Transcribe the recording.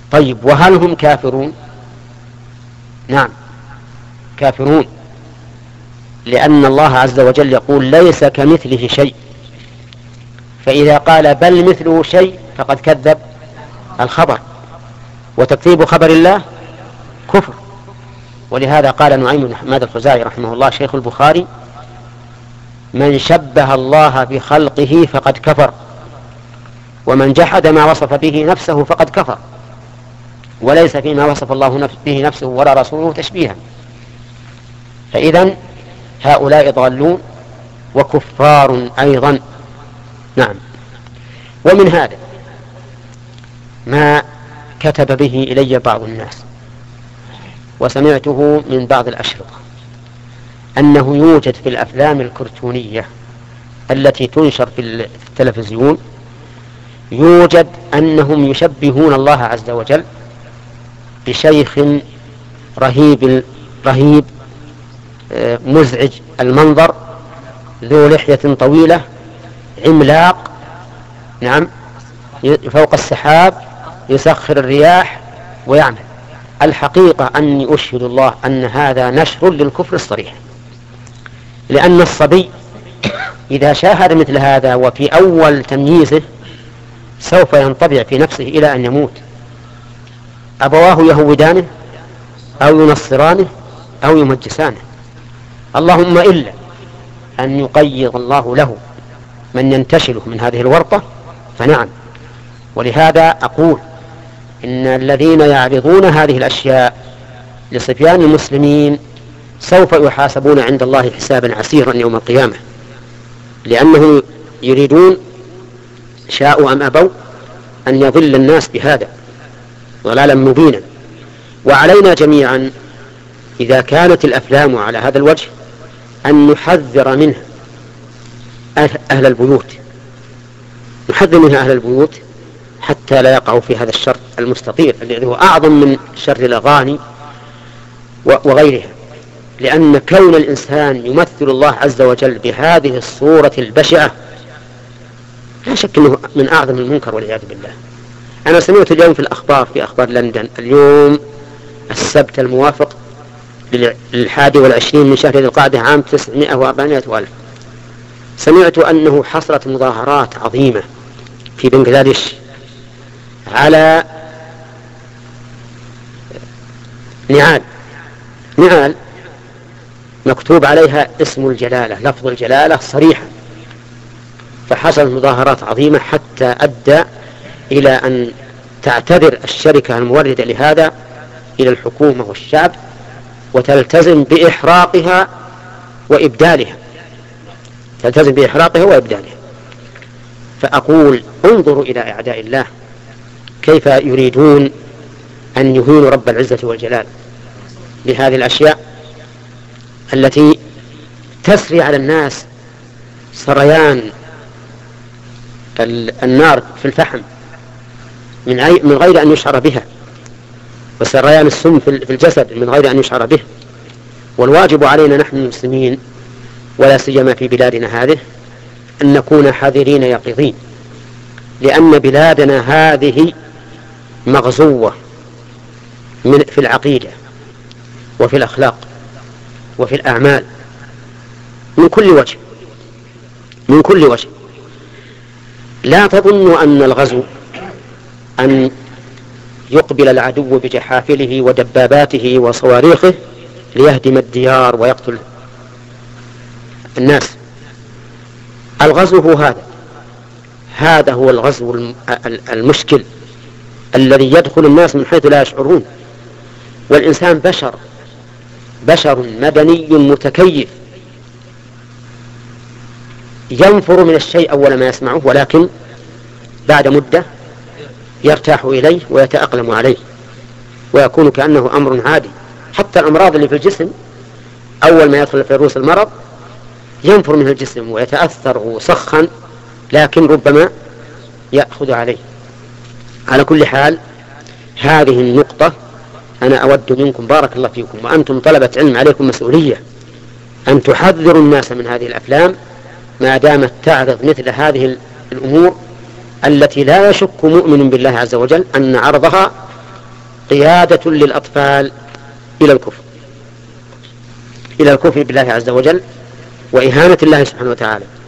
طيب، وهل هم كافرون؟ نعم كافرون، لأن الله عز وجل يقول ليس كمثله شيء، فإذا قال بل مثله شيء فقد كذب الخبر، وتكذيب خبر الله كفر. ولهذا قال نعيم بن حماد الخزاعي رحمه الله شيخ البخاري: من شبه الله بخلقه فقد كفر، ومن جحد ما وصف به نفسه فقد كفر، وليس فيما وصف الله به نفسه ولا رسوله تشبيها. فإذن هؤلاء ضالون وكفار أيضا. نعم. ومن هذا ما كتب به إلي بعض الناس وسمعته من بعض الأشرطة، أنه يوجد في الأفلام الكرتونية التي تنشر في التلفزيون، يوجد أنهم يشبهون الله عز وجل بشيخ رهيب مزعج المنظر، ذو لحية طويلة عملاق، نعم، فوق السحاب يسخر الرياح ويعمل. الحقيقة أني أشهد الله أن هذا نشر للكفر الصريح، لأن الصبي إذا شاهد مثل هذا وفي أول تمييزه سوف ينطبع في نفسه إلى أن يموت. أبواه يهودانه أو ينصرانه أو يمجسانه، اللهم إلا أن يقيض الله له من ينتشله من هذه الورطة فنعم. ولهذا أقول إن الذين يعرضون هذه الأشياء لصبيان المسلمين سوف يحاسبون عند الله حسابا عسيرا يوم القيامة، لأنهم يريدون شاءوا أم أبوا أن يضل الناس بهذا ضلالا مبينا. وعلينا جميعا إذا كانت الأفلام على هذا الوجه أن نحذر منها أهل البيوت، نحذر منها أهل البيوت حتى لا يقعوا في هذا الشر المستطير الذي هو أعظم من شر الأغاني وغيرها. لأن كون الإنسان يمثل الله عز وجل بهذه الصورة البشعة لا شك أنه من أعظم المنكر والعياذ بالله. أنا سمعت اليوم في الأخبار، في أخبار لندن اليوم السبت الموافق 21 من شهر ذي القعدة عام 900 سمعت أنه حصلت مظاهرات عظيمة في بنغلاديش على نعال مكتوب عليها اسم الجلالة، لفظ الجلالة صريحا، فحصلت مظاهرات عظيمة حتى أدى إلى أن تعتذر الشركة الموردة لهذا إلى الحكومة والشعب وتلتزم بإحراقها وإبدالها، فأقول انظروا إلى أعداء الله كيف يريدون أن يهينوا رب العزة والجلال بهذه الأشياء التي تسري على الناس سريان النار في الفحم من غير أن يشعر بها، وسريان السم في الجسد من غير أن يشعر به. والواجب علينا نحن المسلمين ولا سيما في بلادنا هذه أن نكون حذرين يقظين، لأن بلادنا هذه مغزوة في العقيدة وفي الأخلاق وفي الأعمال من كل وجه. لا تظنوا أن الغزو أن يقبل العدو بجحافله ودباباته وصواريخه ليهدم الديار ويقتل الناس. الغزو هو هذا هو الغزو المشكل الذي يدخل الناس من حيث لا يشعرون. والإنسان بشر مدني متكيف ينفر من الشيء أول ما يسمعه، ولكن بعد مدة يرتاح إليه ويتأقلم عليه ويكون كأنه أمر عادي. حتى الأمراض اللي في الجسم أول ما يدخل في رؤوس المرض ينفر منه الجسم ويتأثر ويسخن، لكن ربما يأخذ عليه. على كل حال هذه النقطة أنا أود منكم بارك الله فيكم وأنتم طلبة علم عليكم مسؤولية أن تحذروا الناس من هذه الأفلام ما دامت تعرض مثل هذه الأمور التي لا يشك مؤمن بالله عز وجل أن عرضها قيادة للأطفال إلى الكفر بالله عز وجل وإهانة الله سبحانه وتعالى.